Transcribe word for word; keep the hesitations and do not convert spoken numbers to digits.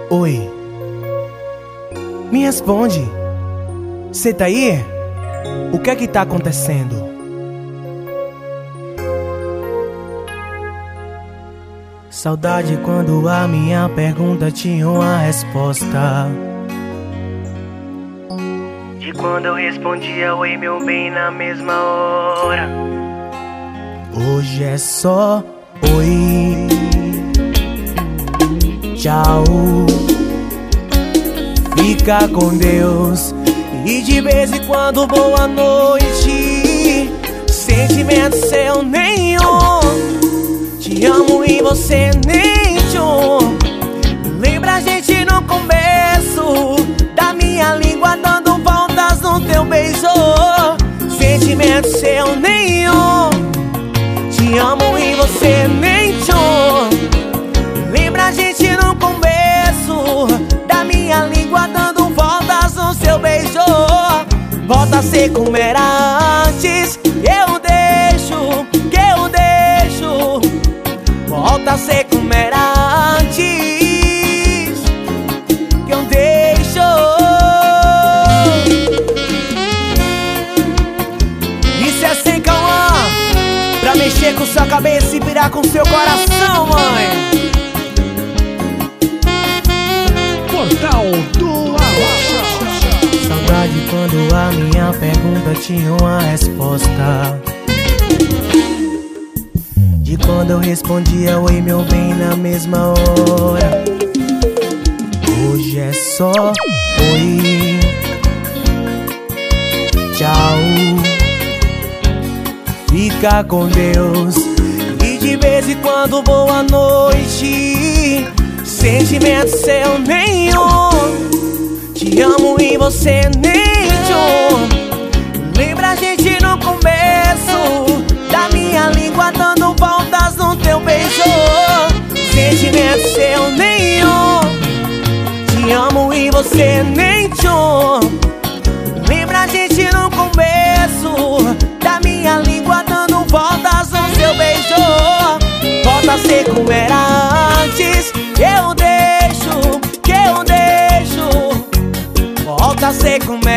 Oi, me responde. Cê tá aí? O que é que tá acontecendo? Saudade quando a minha pergunta tinha uma resposta. De quando eu respondia oi meu bem na mesma hora. Hoje é só oi, tchau, fica com Deus. E de vez em quando boa noite. Sentimento seu nenhum. Te amo e você nem tchum. Lembra a gente no começo da minha língua dando voltas no teu beijo. Sentimento seu nenhum. Te amo e você nem tchum. Lembra a gente no começo da minha língua dando voltas no seu beijo. Volta a ser como era antes. Eu deixo, que eu deixo. Volta a ser como era antes. Que eu deixo. Isso é sem calma, pra mexer com sua cabeça e virar com seu coração, mãe. Portal do Arrocha. Saudade quando a minha pergunta tinha uma resposta. De quando eu respondia oi meu bem na mesma hora. Hoje é só oi, tchau, fica com Deus. E de vez em quando boa noite. Sentimento seu nenhum. Te amo e você nem tchum. Lembra a gente no começo da minha língua dando voltas no teu beijo. Sentimento seu nenhum. Te amo e você nem tchum. Lembra a gente no começo da minha língua dando voltas no seu beijo. Volta a ser como era antes. Eu deixo, que eu deixo. Volta a ser como